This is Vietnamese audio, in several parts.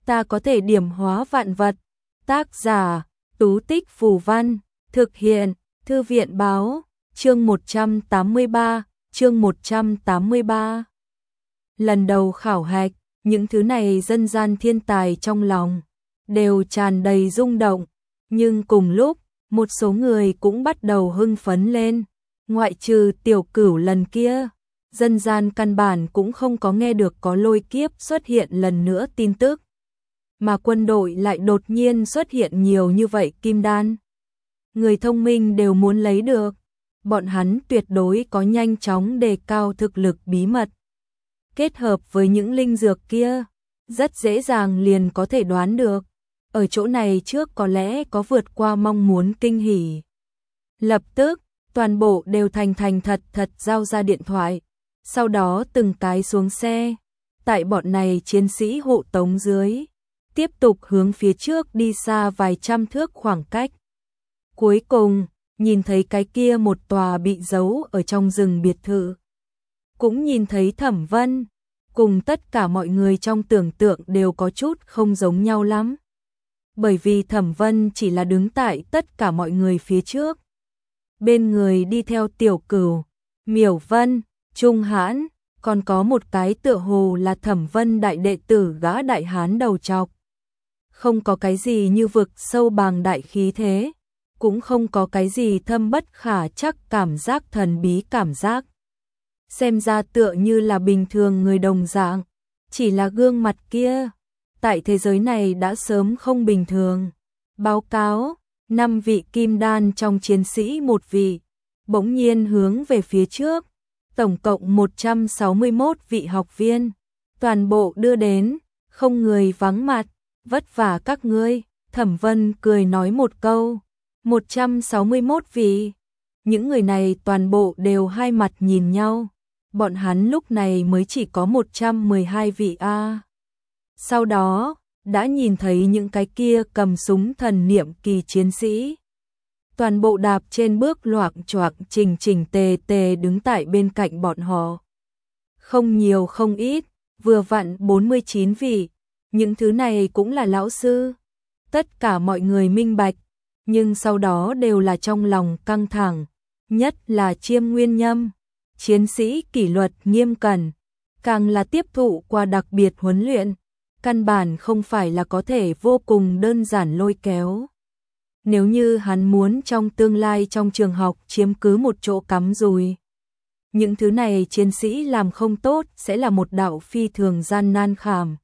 ta có thể điểm hóa vạn vật. Tác giả, Tú Tích Phù Văn, thực hiện, Thư viện Báo, chương 183. Lần đầu khảo hạch, những thứ này dân gian thiên tài trong lòng đều tràn đầy rung động, nhưng cùng lúc, một số người cũng bắt đầu hưng phấn lên. Ngoại trừ Tiểu Cửu lần kia, dân gian căn bản cũng không có nghe được có lôi kiếp xuất hiện lần nữa tin tức. Mà quân đội lại đột nhiên xuất hiện nhiều như vậy kim đan. Người thông minh đều muốn lấy được, bọn hắn tuyệt đối có nhanh chóng đề cao thực lực bí mật. Kết hợp với những linh dược kia, rất dễ dàng liền có thể đoán được. Ở chỗ này trước có lẽ có vượt qua mong muốn kinh hỉ. Lập tức, toàn bộ đều thành thật giao ra điện thoại. Sau đó từng cái xuống xe. Tại bọn này chiến sĩ hộ tống dưới, tiếp tục hướng phía trước đi xa vài trăm thước khoảng cách. Cuối cùng, nhìn thấy cái kia một tòa bị giấu ở trong rừng biệt thự. Cũng nhìn thấy Thẩm Vân, cùng tất cả mọi người trong tưởng tượng đều có chút không giống nhau lắm. Bởi vì Thẩm Vân chỉ là đứng tại tất cả mọi người phía trước. Bên người đi theo Tiểu Cửu, Miểu Vân, Trung Hãn, còn có một cái tựa hồ là Thẩm Vân đại đệ tử gã đại hán đầu trọc. Không có cái gì như vực sâu bàng đại khí thế, cũng không có cái gì thâm bất khả chắc cảm giác thần bí cảm giác. Xem ra tựa như là bình thường người đồng dạng, chỉ là gương mặt kia, tại thế giới này đã sớm không bình thường. Báo cáo, 5 vị kim đan trong chiến sĩ một vị, bỗng nhiên hướng về phía trước, tổng cộng 161 vị học viên, toàn bộ đưa đến, không người vắng mặt, vất vả các ngươi. Thẩm Vân cười nói một câu, 161 vị, những người này toàn bộ đều hai mặt nhìn nhau, bọn hắn lúc này mới chỉ có 112 vị a. Sau đó, đã nhìn thấy những cái kia cầm súng thần niệm kỳ chiến sĩ. Toàn bộ đạp trên bước loạng choạng chỉnh tề đứng tại bên cạnh bọn họ. Không nhiều không ít, vừa vặn 49 vị, những thứ này cũng là lão sư. Tất cả mọi người minh bạch, nhưng sau đó đều là trong lòng căng thẳng, nhất là Chiêm Nguyên Nhâm, chiến sĩ kỷ luật nghiêm cẩn, càng là tiếp thụ qua đặc biệt huấn luyện, căn bản không phải là có thể vô cùng đơn giản lôi kéo. Nếu như hắn muốn trong tương lai trong trường học chiếm cứ một chỗ cắm rùi, những thứ này chiến sĩ làm không tốt sẽ là một đạo phi thường gian nan khảm.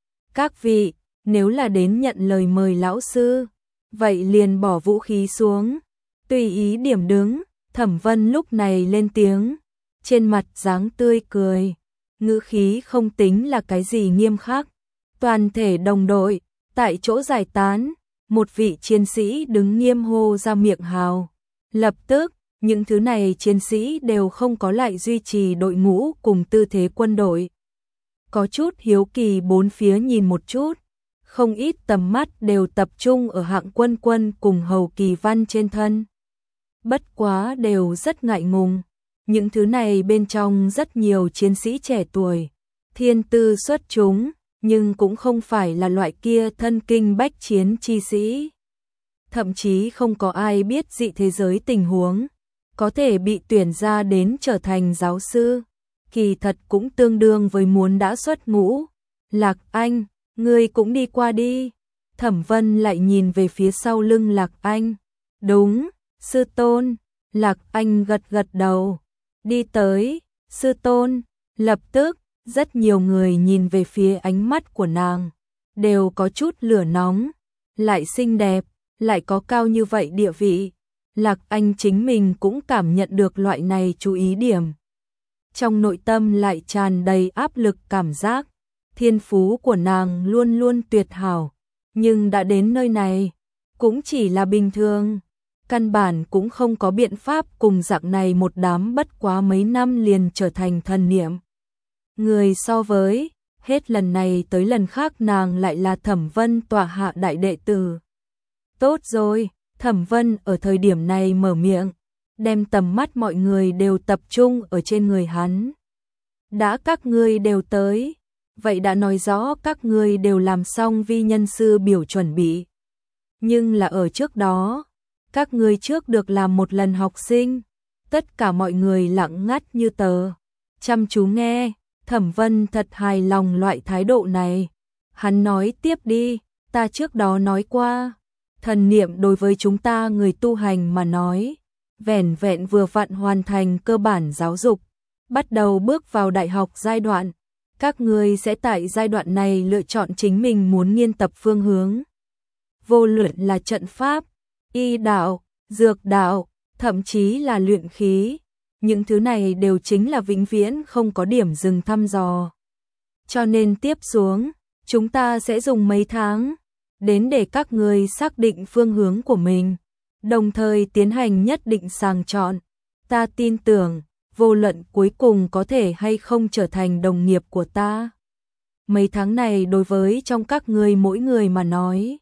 Các vị, nếu là đến nhận lời mời lão sư, vậy liền bỏ vũ khí xuống, tùy ý điểm đứng. Thẩm Vân lúc này lên tiếng, trên mặt dáng tươi cười, ngữ khí không tính là cái gì nghiêm khắc. Toàn thể đồng đội, tại chỗ giải tán, một vị chiến sĩ đứng nghiêm hô ra miệng hào. Lập tức, những thứ này chiến sĩ đều không có lại duy trì đội ngũ cùng tư thế quân đội. Có chút hiếu kỳ bốn phía nhìn một chút, không ít tầm mắt đều tập trung ở Hạng Quân Quân cùng Hầu Kỳ Văn trên thân. Bất quá đều rất ngại ngùng, những thứ này bên trong rất nhiều chiến sĩ trẻ tuổi, thiên tư xuất chúng, nhưng cũng không phải là loại kia thân kinh bách chiến chi sĩ. Thậm chí không có ai biết dị thế giới tình huống, có thể bị tuyển ra đến trở thành giáo sư, kỳ thật cũng tương đương với muốn đã xuất ngũ. Lạc Anh, ngươi cũng đi qua đi. Thẩm Vân lại nhìn về phía sau lưng Lạc Anh. Đúng, sư tôn. Lạc Anh gật đầu. Đi tới, sư tôn. Lập tức, rất nhiều người nhìn về phía ánh mắt của nàng, đều có chút lửa nóng, lại xinh đẹp, lại có cao như vậy địa vị. Lạc Anh chính mình cũng cảm nhận được loại này chú ý điểm. Trong nội tâm lại tràn đầy áp lực cảm giác, thiên phú của nàng luôn luôn tuyệt hảo, nhưng đã đến nơi này, cũng chỉ là bình thường. Căn bản cũng không có biện pháp cùng dạng này một đám bất quá mấy năm liền trở thành thần niệm. Người so với, hết lần này tới lần khác nàng lại là Thẩm Vân tọa hạ đại đệ tử. Tốt rồi, Thẩm Vân ở thời điểm này mở miệng, đem tầm mắt mọi người đều tập trung ở trên người hắn. Đã các ngươi đều tới, vậy đã nói rõ các ngươi đều làm xong vi nhân sư biểu chuẩn bị. Nhưng là ở trước đó, các ngươi trước được làm một lần học sinh. Tất cả mọi người lặng ngắt như tờ, chăm chú nghe. Thẩm Vân thật hài lòng loại thái độ này. Hắn nói tiếp đi, ta trước đó nói qua, thần niệm đối với chúng ta người tu hành mà nói, vẻn vẹn vừa vặn hoàn thành cơ bản giáo dục, bắt đầu bước vào đại học giai đoạn. Các ngươi sẽ tại giai đoạn này lựa chọn chính mình muốn nghiên tập phương hướng. Vô luận là trận pháp, y đạo, dược đạo, thậm chí là luyện khí, những thứ này đều chính là vĩnh viễn không có điểm dừng thăm dò. Cho nên tiếp xuống, chúng ta sẽ dùng mấy tháng đến để các ngươi xác định phương hướng của mình, đồng thời tiến hành nhất định sàng chọn. Ta tin tưởng, vô luận cuối cùng có thể hay không trở thành đồng nghiệp của ta. Mấy tháng này đối với trong các ngươi mỗi người mà nói,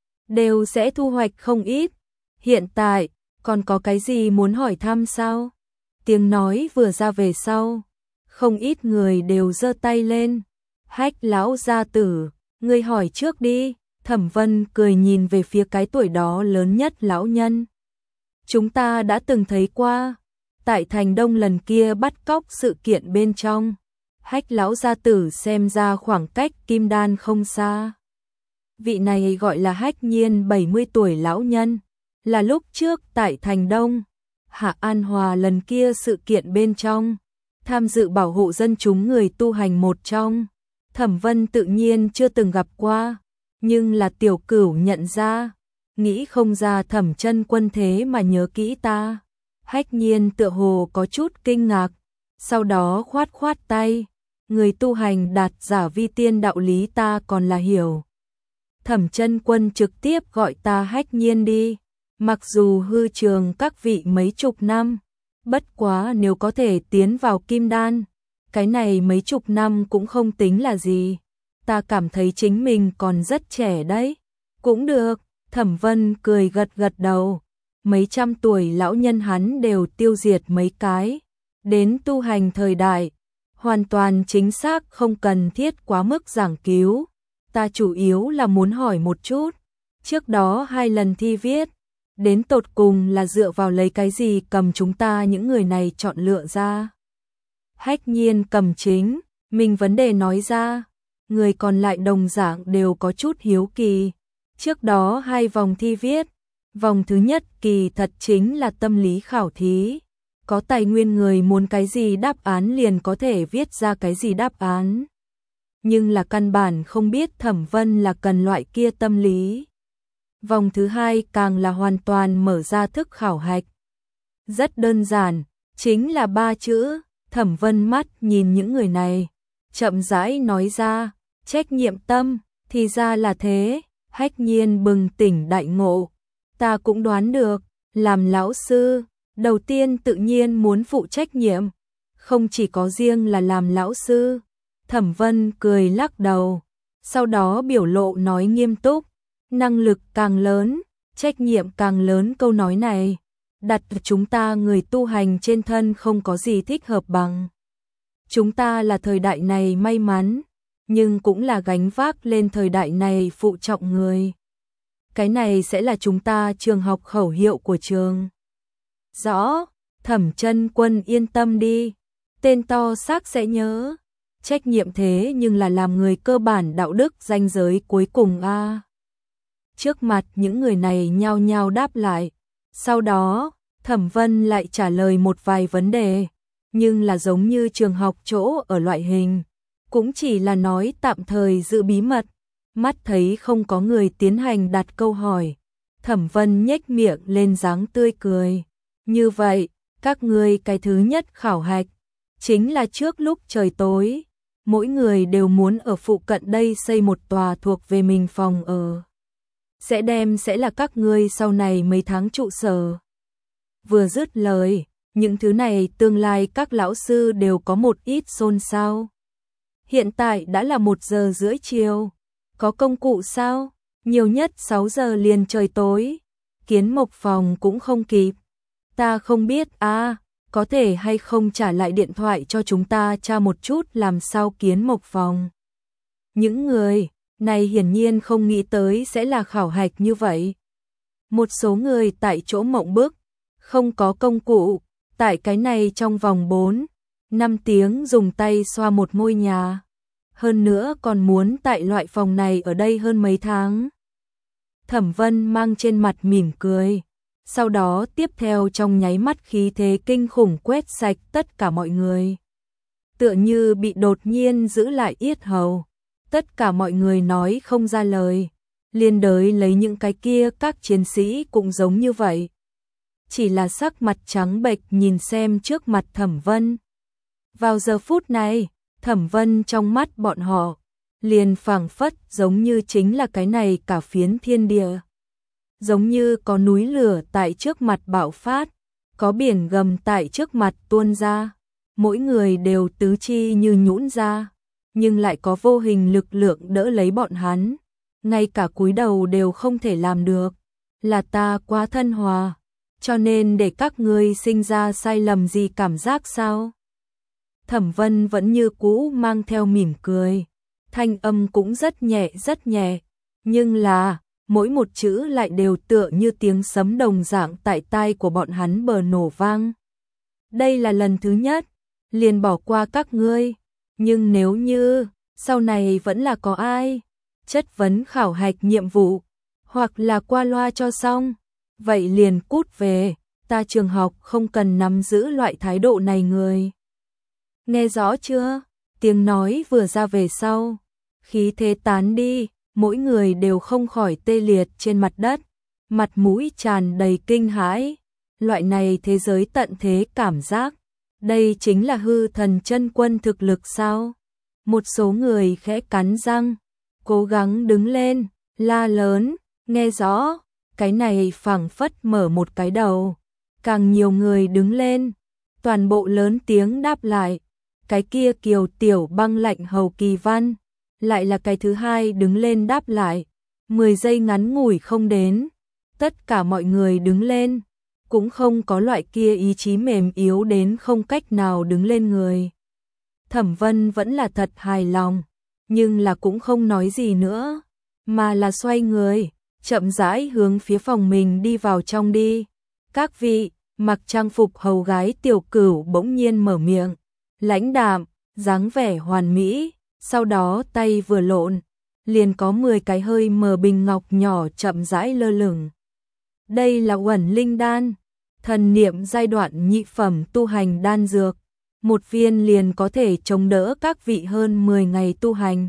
đều sẽ thu hoạch không ít. Hiện tại, còn có cái gì muốn hỏi thăm sao? Tiếng nói vừa ra về sau, không ít người đều giơ tay lên. Hách lão gia tử, ngươi hỏi trước đi. Thẩm Vân cười nhìn về phía cái tuổi đó lớn nhất lão nhân. Chúng ta đã từng thấy qua, tại Thành Đông lần kia bắt cóc sự kiện bên trong. Hách lão gia tử xem ra khoảng cách kim đan không xa. Vị này gọi là Hách Nhiên 70 tuổi lão nhân, là lúc trước tại Thành Đông, Hạ An Hòa lần kia sự kiện bên trong, tham dự bảo hộ dân chúng người tu hành một trong. Thẩm Vân tự nhiên chưa từng gặp qua, nhưng là Tiểu Cửu nhận ra, nghĩ không ra Thẩm Chân Quân thế mà nhớ kỹ ta. Hách Nhiên tựa hồ có chút kinh ngạc, sau đó khoát khoát tay, người tu hành đạt giả vi tiên đạo lý ta còn là hiểu. Thẩm Chân Quân trực tiếp gọi ta Hách Nhiên đi, mặc dù hư trường các vị mấy chục năm, bất quá nếu có thể tiến vào kim đan, cái này mấy chục năm cũng không tính là gì. Ta cảm thấy chính mình còn rất trẻ đấy. Cũng được, Thẩm Vân cười gật gật đầu. Mấy trăm tuổi lão nhân hắn đều tiêu diệt mấy cái. Đến tu hành thời đại, hoàn toàn chính xác không cần thiết quá mức giảng cứu. Ta chủ yếu là muốn hỏi một chút. Trước đó 2 lần thi viết, đến tột cùng là dựa vào lấy cái gì cầm chúng ta những người này chọn lựa ra. Hách Nhiên cầm chính, mình vấn đề nói ra. Người còn lại đồng dạng đều có chút hiếu kỳ. Trước đó 2 vòng thi viết, vòng thứ nhất kỳ thật chính là tâm lý khảo thí. Có tài nguyên người muốn cái gì đáp án liền có thể viết ra cái gì đáp án. Nhưng là căn bản không biết Thẩm Vân là cần loại kia tâm lý. Vòng thứ 2 càng là hoàn toàn mở ra thức khảo hạch. Rất đơn giản, chính là 3 chữ. Thẩm Vân mắt nhìn những người này, chậm rãi nói ra, trách nhiệm tâm, thì ra là thế. Hách Nhiên bừng tỉnh đại ngộ, ta cũng đoán được, làm lão sư, đầu tiên tự nhiên muốn phụ trách nhiệm, không chỉ có riêng là làm lão sư. Thẩm Vân cười lắc đầu, sau đó biểu lộ nói nghiêm túc, năng lực càng lớn, trách nhiệm càng lớn. Câu nói này đặt chúng ta người tu hành trên thân không có gì thích hợp bằng. Chúng ta là thời đại này may mắn, nhưng cũng là gánh vác lên thời đại này phụ trọng người. Cái này sẽ là chúng ta trường học khẩu hiệu của trường. Rõ, Thẩm Chân Quân yên tâm đi, tên to xác sẽ nhớ. Trách nhiệm thế nhưng là làm người cơ bản đạo đức ranh giới cuối cùng a. Trước mặt những người này nhao nhao đáp lại. Sau đó, Thẩm Vân lại trả lời một vài vấn đề, nhưng là giống như trường học chỗ ở loại hình, cũng chỉ là nói tạm thời giữ bí mật. Mắt thấy không có người tiến hành đặt câu hỏi, Thẩm Vân nhếch miệng lên dáng tươi cười. Như vậy, các ngươi cái thứ nhất khảo hạch, chính là trước lúc trời tối, mỗi người đều muốn ở phụ cận đây xây một tòa thuộc về mình phòng ở. Sẽ là các ngươi sau này mấy tháng trụ sở. Vừa dứt lời, những thứ này tương lai các lão sư đều có một ít xôn xao. Hiện tại đã là 1 giờ rưỡi chiều, có công cụ sao? Nhiều nhất 6 giờ liền trời tối, kiến mộc phòng cũng không kịp. Ta không biết có thể hay không trả lại điện thoại cho chúng ta tra một chút làm sao kiến mộc phòng. Những người này hiển nhiên không nghĩ tới sẽ là khảo hạch như vậy. Một số người tại chỗ mộng bức, không có công cụ, tại cái này trong vòng 4-5 tiếng dùng tay xoa một ngôi nhà. Hơn nữa còn muốn tại loại phòng này ở đây hơn mấy tháng. Thẩm Vân mang trên mặt mỉm cười, sau đó tiếp theo trong nháy mắt khí thế kinh khủng quét sạch tất cả mọi người. Tựa như bị đột nhiên giữ lại yết hầu, tất cả mọi người nói không ra lời, liên đới lấy những cái kia các chiến sĩ cũng giống như vậy. Chỉ là sắc mặt trắng bệch nhìn xem trước mặt Thẩm Vân. Vào giờ phút này, Thẩm Vân trong mắt bọn họ, liền phảng phất giống như chính là cái này cả phiến thiên địa. Giống như có núi lửa tại trước mặt bạo phát, có biển gầm tại trước mặt tuôn ra, mỗi người đều tứ chi như nhũn ra, nhưng lại có vô hình lực lượng đỡ lấy bọn hắn, ngay cả cúi đầu đều không thể làm được, là ta quá thân hòa, cho nên để các ngươi sinh ra sai lầm gì cảm giác sao? Thẩm Vân vẫn như cũ mang theo mỉm cười, thanh âm cũng rất nhẹ, nhưng là mỗi một chữ lại đều tựa như tiếng sấm đồng dạng tại tai của bọn hắn bờ nổ vang. Đây là lần thứ nhất, liền bỏ qua các ngươi, nhưng nếu như sau này vẫn là có ai chất vấn khảo hạch nhiệm vụ, hoặc là qua loa cho xong, vậy liền cút về, ta trường học không cần nắm giữ loại thái độ này người. Nghe rõ chưa? Tiếng nói vừa ra về sau, khí thế tán đi, mỗi người đều không khỏi tê liệt trên mặt đất, mặt mũi tràn đầy kinh hãi, loại này thế giới tận thế cảm giác, đây chính là hư thần chân quân thực lực sao? Một số người khẽ cắn răng, cố gắng đứng lên, la lớn, nghe rõ, cái này phảng phất mở một cái đầu, càng nhiều người đứng lên, toàn bộ lớn tiếng đáp lại, cái kia Kiều Tiểu Băng lạnh Hầu Kỳ Văn, lại là cái thứ hai đứng lên đáp lại, 10 giây ngắn ngủi không đến, tất cả mọi người đứng lên, cũng không có loại kia ý chí mềm yếu đến không cách nào đứng lên người. Thẩm Vân vẫn là thật hài lòng, nhưng là cũng không nói gì nữa, mà là xoay người, chậm rãi hướng phía phòng mình đi vào trong đi. Các vị, mặc trang phục hầu gái Tiểu Cửu bỗng nhiên mở miệng, lãnh đạm, dáng vẻ hoàn mỹ, sau đó tay vừa lộn, liền có 10 cái hơi mờ bình ngọc nhỏ chậm rãi lơ lửng. Đây là Uẩn Linh đan, thần niệm giai đoạn nhị phẩm tu hành đan dược, một viên liền có thể chống đỡ các vị hơn 10 ngày tu hành.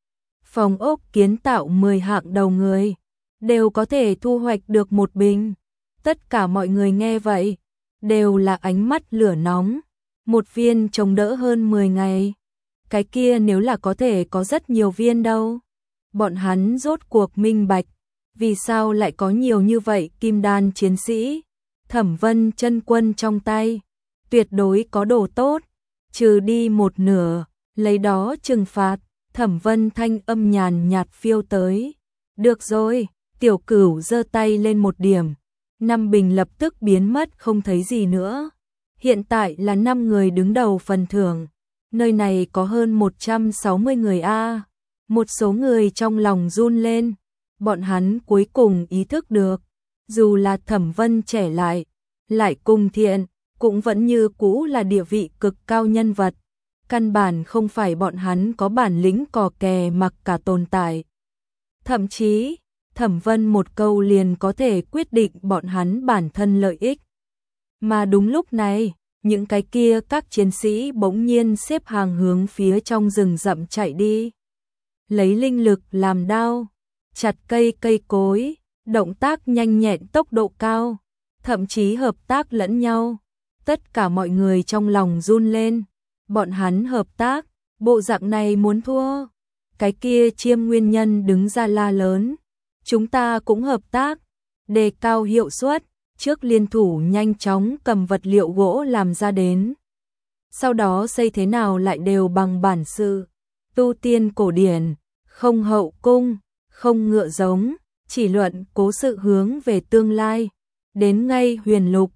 Phòng ốc kiến tạo 10 hạng đầu người, đều có thể thu hoạch được một bình. Tất cả mọi người nghe vậy, đều là ánh mắt lửa nóng, một viên chống đỡ hơn 10 ngày. Cái kia nếu là có thể có rất nhiều viên đâu. Bọn hắn rốt cuộc minh bạch, vì sao lại có nhiều như vậy kim đan chiến sĩ. Thẩm Vân chân quân trong tay, tuyệt đối có đồ tốt, trừ đi một nửa, lấy đó trừng phạt. Thẩm Vân thanh âm nhàn nhạt phiêu tới. Được rồi, Tiểu Cửu giơ tay lên một điểm, 5 bình lập tức biến mất không thấy gì nữa. Hiện tại là 5 người đứng đầu phần thưởng. Nơi này có hơn 160 người a. Một số người trong lòng run lên, bọn hắn cuối cùng ý thức được, dù là Thẩm Vân trẻ lại cùng thiện, cũng vẫn như cũ là địa vị cực cao nhân vật. Căn bản không phải bọn hắn có bản lĩnh cò kè mặc cả tồn tại. Thậm chí, Thẩm Vân một câu liền có thể quyết định bọn hắn bản thân lợi ích. Mà đúng lúc này, những cái kia các chiến sĩ bỗng nhiên xếp hàng hướng phía trong rừng rậm chạy đi. Lấy linh lực làm đao, chặt cây cối, động tác nhanh nhẹn tốc độ cao, thậm chí hợp tác lẫn nhau. Tất cả mọi người trong lòng run lên, bọn hắn hợp tác, bộ dạng này muốn thua. Cái kia Chiêm Nguyên Nhân đứng ra la lớn, chúng ta cũng hợp tác, đề cao hiệu suất, trước liên thủ nhanh chóng cầm vật liệu gỗ làm ra đến. Sau đó xây thế nào lại đều bằng bản sự, tu tiên cổ điển, không hậu cung, không ngựa giống, chỉ luận cố sự hướng về tương lai. Đến ngay huyền lục,